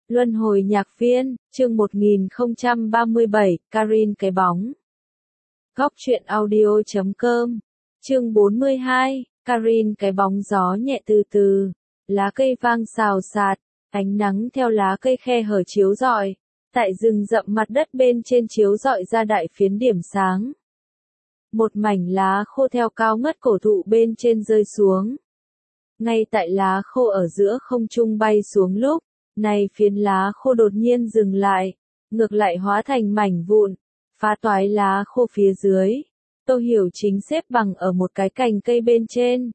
Luân hồi nhạc viên, chương 1037, Karin cái bóng. Góc truyện audio.com, chương 42, Karin cái bóng gió nhẹ từ từ, lá cây vang xào xạc, ánh nắng theo lá cây khe hở chiếu rọi, tại rừng rậm mặt đất bên trên chiếu rọi ra đại phiến điểm sáng. Một mảnh lá khô theo cao ngất cổ thụ bên trên rơi xuống. Ngay tại lá khô ở giữa không trung bay xuống lúc này phiến lá khô đột nhiên dừng lại, ngược lại hóa thành mảnh vụn, phá toái lá khô phía dưới. Tô Hiểu Chính xếp bằng ở một cái cành cây bên trên.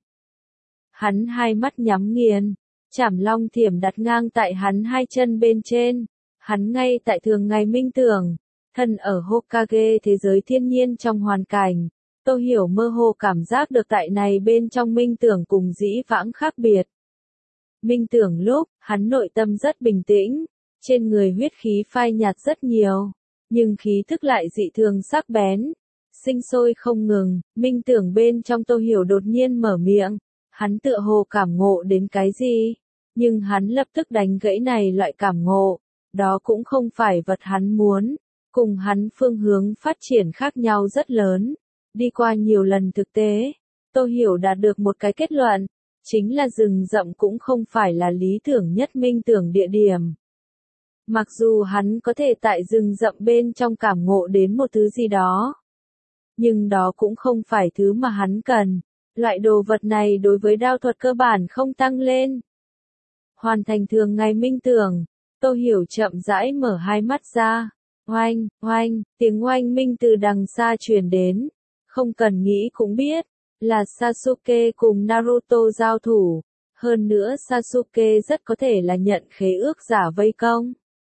Hắn hai mắt nhắm nghiền, chảm long thiểm đặt ngang tại hắn hai chân bên trên. Hắn ngay tại thường ngày minh tưởng, thân ở Hokage thế giới thiên nhiên trong hoàn cảnh. Tô Hiểu mơ hồ cảm giác được tại này bên trong minh tưởng cùng dĩ vãng khác biệt. Minh tưởng lúc, hắn nội tâm rất bình tĩnh, trên người huyết khí phai nhạt rất nhiều, nhưng khí thức lại dị thường sắc bén, sinh sôi không ngừng. Minh tưởng bên trong Tô Hiểu đột nhiên mở miệng, hắn tựa hồ cảm ngộ đến cái gì, nhưng hắn lập tức đánh gãy này loại cảm ngộ, đó cũng không phải vật hắn muốn, cùng hắn phương hướng phát triển khác nhau rất lớn. Đi qua nhiều lần thực tế, Tô Hiểu đạt được một cái kết luận, chính là rừng rậm cũng không phải là lý tưởng nhất minh tưởng địa điểm. Mặc dù hắn có thể tại rừng rậm bên trong cảm ngộ đến một thứ gì đó, nhưng đó cũng không phải thứ mà hắn cần. Loại đồ vật này đối với đao thuật cơ bản không tăng lên. Hoàn thành thường ngày minh tưởng, Tô Hiểu chậm rãi mở hai mắt ra. Oanh, oanh, tiếng oanh minh từ đằng xa truyền đến. Không cần nghĩ cũng biết, là Sasuke cùng Naruto giao thủ. Hơn nữa Sasuke rất có thể là nhận khế ước giả vây công.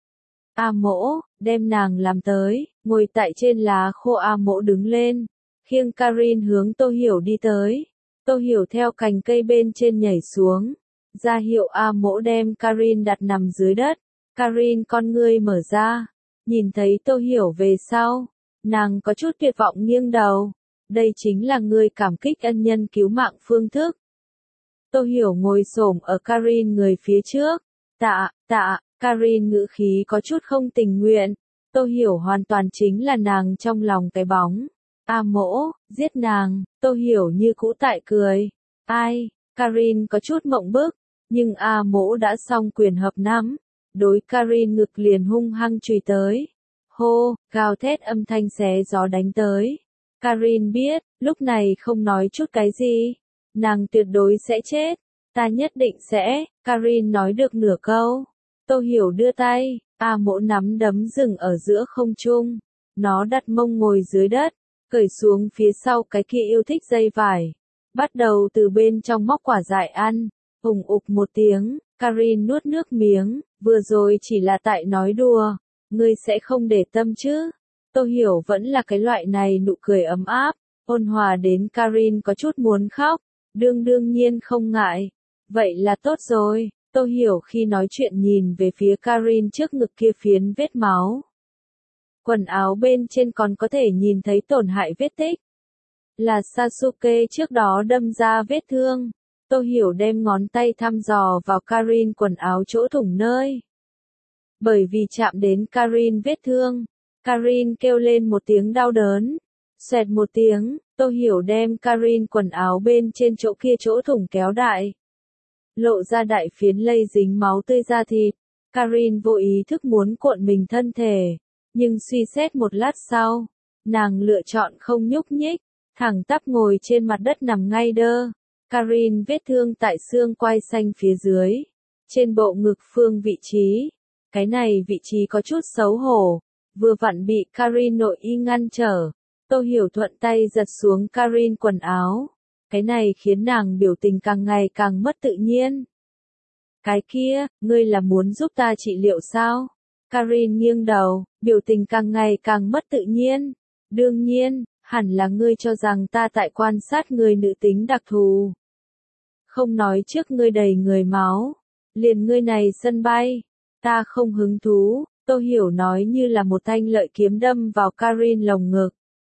A Mỗ, đem nàng làm tới, ngồi tại trên lá khô. A Mỗ đứng lên, khiêng Karin hướng Tô Hiểu đi tới. Tô Hiểu theo cành cây bên trên nhảy xuống, ra hiệu A Mỗ đem Karin đặt nằm dưới đất. Karin con ngươi mở ra, nhìn thấy Tô Hiểu về sau, nàng có chút tuyệt vọng nghiêng đầu. Đây chính là ngươi cảm kích ân nhân cứu mạng phương thức. Tô Hiểu ngồi xổm ở Karin người phía trước. Tạ, Karin ngữ khí có chút không tình nguyện. Tô Hiểu hoàn toàn chính là nàng trong lòng cái bóng. A Mỗ, giết nàng. Tô Hiểu như cũ tại cười. Ai? Karin có chút mộng bức, nhưng A Mỗ đã xong quyền hợp nắm, đối Karin ngực liền hung hăng chùy tới. Hô, gào thét âm thanh xé gió đánh tới. Karin biết, lúc này không nói chút cái gì, nàng tuyệt đối sẽ chết. Ta nhất định sẽ. Karin nói được nửa câu. Tô Hiểu đưa tay, A Mỗ nắm đấm dừng ở giữa không trung. Nó đặt mông ngồi dưới đất, cởi xuống phía sau cái kia yêu thích dây vải. Bắt đầu từ bên trong móc quả dại ăn. Ùng ục một tiếng, Karin nuốt nước miếng, vừa rồi chỉ là tại nói đùa. Ngươi sẽ không để tâm chứ? Tô Hiểu vẫn là cái loại này nụ cười ấm áp, ôn hòa đến Karin có chút muốn khóc. Đương nhiên không ngại. Vậy là tốt rồi. Tô Hiểu khi nói chuyện nhìn về phía Karin trước ngực kia phiến vết máu. Quần áo bên trên còn có thể nhìn thấy tổn hại vết tích. Là Sasuke trước đó đâm ra vết thương. Tô Hiểu đem ngón tay thăm dò vào Karin quần áo chỗ thủng nơi. Bởi vì chạm đến Karin vết thương, Karin kêu lên một tiếng đau đớn. Xoẹt một tiếng, Tô Hiểu đem Karin quần áo bên trên chỗ kia chỗ thủng kéo đại. Lộ ra đại phiến lây dính máu tươi da thịt. Karin vô ý thức muốn cuộn mình thân thể, nhưng suy xét một lát sau, nàng lựa chọn không nhúc nhích, thẳng tắp ngồi trên mặt đất nằm ngay đơ. Karin vết thương tại xương quai xanh phía dưới, trên bộ ngực phương vị trí. Cái này vị trí có chút xấu hổ, vừa vặn bị Karin nội y ngăn trở. Tô Hiểu thuận tay giật xuống Karin quần áo. Cái này khiến nàng biểu tình càng ngày càng mất tự nhiên. Cái kia, ngươi là muốn giúp ta trị liệu sao? Karin nghiêng đầu, biểu tình càng ngày càng mất tự nhiên. Đương nhiên, hẳn là ngươi cho rằng ta tại quan sát người nữ tính đặc thù. Không nói trước ngươi đầy người máu, liền ngươi này sân bay. Ta không hứng thú. Tô Hiểu nói như là một thanh lợi kiếm đâm vào Karin lồng ngực.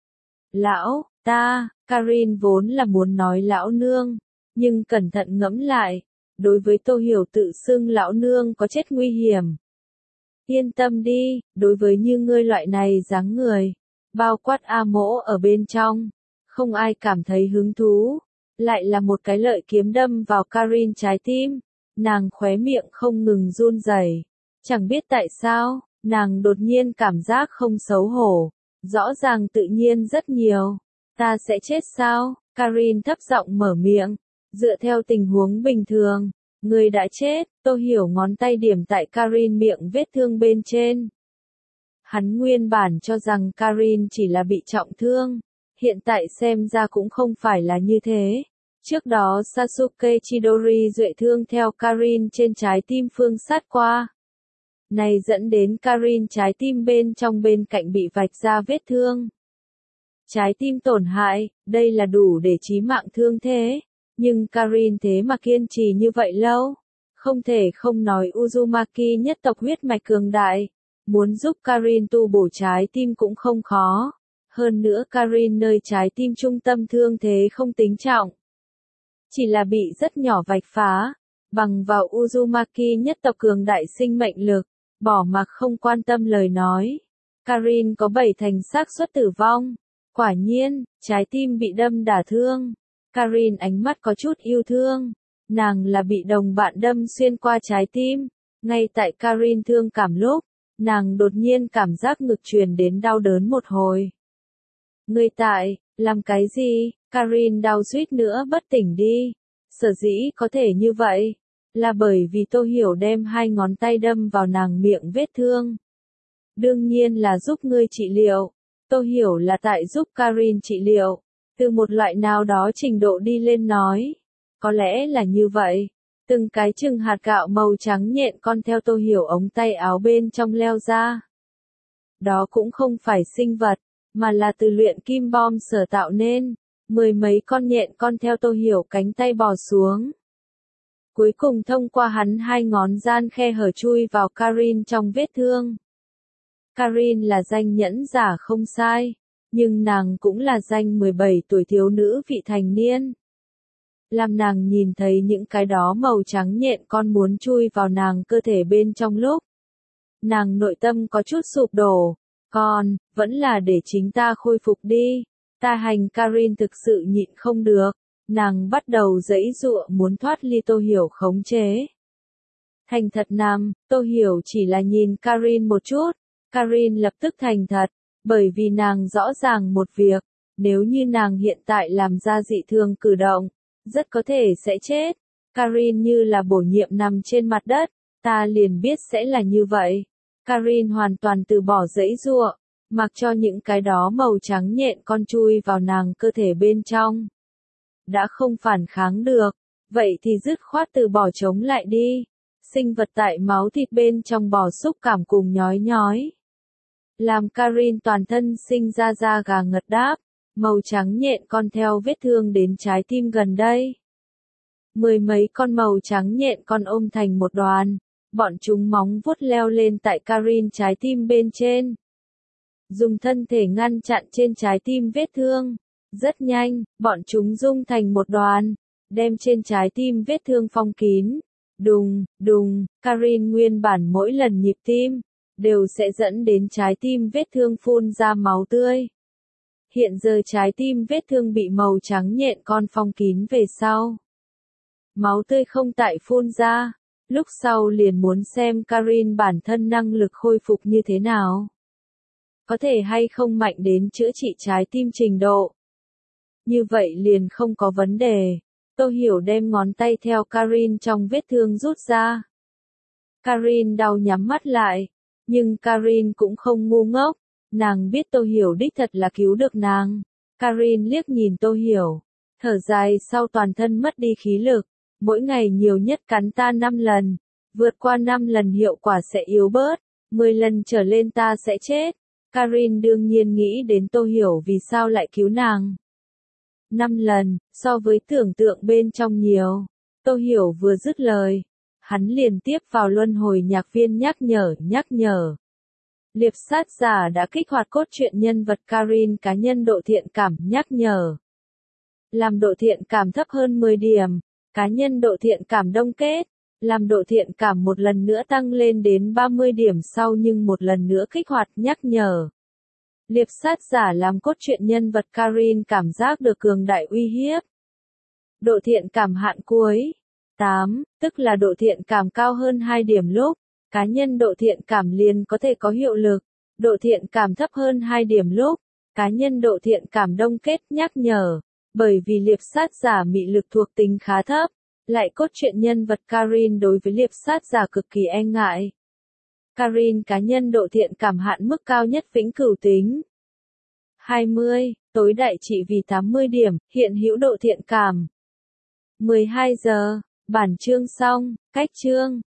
Lão, Karin vốn là muốn nói lão nương, nhưng cẩn thận ngẫm lại, đối với Tô Hiểu tự xưng lão nương có chết nguy hiểm. Yên tâm đi, đối với như ngươi loại này dáng người, bao quát A Mỗ ở bên trong, không ai cảm thấy hứng thú. Lại là một cái lợi kiếm đâm vào Karin trái tim, nàng khóe miệng không ngừng run rẩy. Chẳng biết tại sao, nàng đột nhiên cảm giác không xấu hổ, rõ ràng tự nhiên rất nhiều. Ta sẽ chết sao? Karin thấp giọng mở miệng, dựa theo tình huống bình thường, người đã chết. Tô Hiểu ngón tay điểm tại Karin miệng vết thương bên trên. Hắn nguyên bản cho rằng Karin chỉ là bị trọng thương, hiện tại xem ra cũng không phải là như thế. Trước đó Sasuke Chidori duệ thương theo Karin trên trái tim phương sát qua. Này dẫn đến Karin trái tim bên trong bên cạnh bị vạch ra vết thương. Trái tim tổn hại, đây là đủ để chí mạng thương thế. Nhưng Karin thế mà kiên trì như vậy lâu. Không thể không nói Uzumaki nhất tộc huyết mạch cường đại. Muốn giúp Karin tu bổ trái tim cũng không khó. Hơn nữa Karin nơi trái tim trung tâm thương thế không tính trọng. Chỉ là bị rất nhỏ vạch phá. Bằng vào Uzumaki nhất tộc cường đại sinh mệnh lực, bỏ mặc không quan tâm lời nói. Karin có 7 thành xác suất tử vong. Quả nhiên, trái tim bị đâm đả thương. Karin ánh mắt có chút yêu thương. Nàng là bị đồng bạn đâm xuyên qua trái tim. Ngay tại Karin thương cảm lúc, nàng đột nhiên cảm giác ngực truyền đến đau đớn một hồi. Ngươi tại, làm cái gì? Karin đau suýt nữa bất tỉnh đi. Sở dĩ có thể như vậy, là bởi vì Tô Hiểu đem 2 ngón tay đâm vào nàng miệng vết thương. Đương nhiên là giúp ngươi trị liệu. Tô Hiểu là tại giúp Karin trị liệu. Từ một loại nào đó trình độ đi lên nói. Có lẽ là như vậy. Từng cái chừng hạt gạo màu trắng nhện con theo Tô Hiểu ống tay áo bên trong leo ra. Đó cũng không phải sinh vật, mà là từ luyện kim bom sở tạo nên. 10 mấy con nhện con theo Tô Hiểu cánh tay bò xuống. Cuối cùng thông qua hắn 2 ngón gian khe hở chui vào Karin trong vết thương. Karin là danh nhẫn giả không sai, nhưng nàng cũng là danh 17 tuổi thiếu nữ vị thành niên. Làm nàng nhìn thấy những cái đó màu trắng nhện con muốn chui vào nàng cơ thể bên trong lúc. Nàng nội tâm có chút sụp đổ, còn, vẫn là để chính ta khôi phục đi. Ta hành. Karin thực sự nhịn không được, nàng bắt đầu giãy giụa muốn thoát ly Tô Hiểu khống chế. Thành thật nằm, Tô Hiểu chỉ là nhìn Karin một chút, Karin lập tức thành thật, bởi vì nàng rõ ràng một việc, nếu như nàng hiện tại làm ra dị thường cử động, rất có thể sẽ chết. Karin như là bổ nhiệm nằm trên mặt đất, ta liền biết sẽ là như vậy. Karin hoàn toàn từ bỏ giãy giụa, mặc cho những cái đó màu trắng nhện con chui vào nàng cơ thể bên trong. Đã không phản kháng được, vậy thì dứt khoát từ bỏ chống lại đi. Sinh vật tại máu thịt bên trong bò xúc cảm cùng nhói nhói. Làm Karin toàn thân sinh ra da gà ngật đáp, màu trắng nhện con theo vết thương đến trái tim gần đây. 10 mấy con màu trắng nhện con ôm thành một đoàn, bọn chúng móng vuốt leo lên tại Karin trái tim bên trên. Dùng thân thể ngăn chặn trên trái tim vết thương. Rất nhanh, bọn chúng dung thành một đoàn, đem trên trái tim vết thương phong kín. Đùng, đùng, Karin nguyên bản mỗi lần nhịp tim, đều sẽ dẫn đến trái tim vết thương phun ra máu tươi. Hiện giờ trái tim vết thương bị màu trắng nhện con phong kín về sau. Máu tươi không tại phun ra, lúc sau liền muốn xem Karin bản thân năng lực khôi phục như thế nào. Có thể hay không mạnh đến chữa trị trái tim trình độ. Như vậy liền không có vấn đề. Tô Hiểu đem ngón tay theo Karin trong vết thương rút ra. Karin đau nhắm mắt lại, nhưng Karin cũng không ngu ngốc, nàng biết Tô Hiểu đích thật là cứu được nàng. Karin liếc nhìn Tô Hiểu, thở dài sau toàn thân mất đi khí lực, mỗi ngày nhiều nhất cắn ta 5 lần, vượt qua 5 lần hiệu quả sẽ yếu bớt, 10 lần trở lên ta sẽ chết. Karin đương nhiên nghĩ đến Tô Hiểu vì sao lại cứu nàng. 5 lần, so với tưởng tượng bên trong nhiều. Tô Hiểu vừa dứt lời, hắn liền tiếp vào luân hồi nhạc viên nhắc nhở. Liệp sát giả đã kích hoạt cốt truyện nhân vật Karin cá nhân độ thiện cảm nhắc nhở. Làm độ thiện cảm thấp hơn 10 điểm, cá nhân độ thiện cảm đông kết, làm độ thiện cảm một lần nữa tăng lên đến 30 điểm sau nhưng một lần nữa kích hoạt nhắc nhở. Liệp sát giả làm cốt truyện nhân vật Karin cảm giác được cường đại uy hiếp. Độ thiện cảm hạn cuối. 8, tức là độ thiện cảm cao hơn 2 điểm lúc, cá nhân độ thiện cảm liền có thể có hiệu lực. Độ thiện cảm thấp hơn 2 điểm lúc, cá nhân độ thiện cảm đông kết nhắc nhở. Bởi vì liệp sát giả mị lực thuộc tính khá thấp, lại cốt truyện nhân vật Karin đối với liệp sát giả cực kỳ e ngại. Karin cá nhân độ thiện cảm hạn mức cao nhất vĩnh cửu tính. 20, tối đại trị vì 80 điểm, hiện hữu độ thiện cảm. 12 giờ, bản chương xong, cách chương.